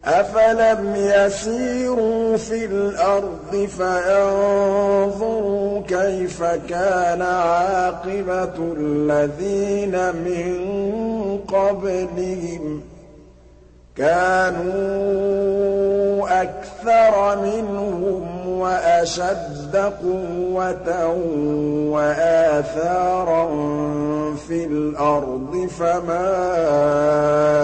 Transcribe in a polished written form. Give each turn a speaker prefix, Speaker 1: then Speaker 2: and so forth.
Speaker 1: أَفَلَمْ يَسِيرُوا فِي الْأَرْضِ فَيَنظُرُوا كَيْفَ كَانَ عَاقِبَةُ الَّذِينَ مِن قَبْلِهِمْ ۚ كَانُوا أَكْثَرَ مِنْهُمْ وَأَشَدَّ قُوَّةً وَآثَارًا فِي الْأَرْضِ فَمَا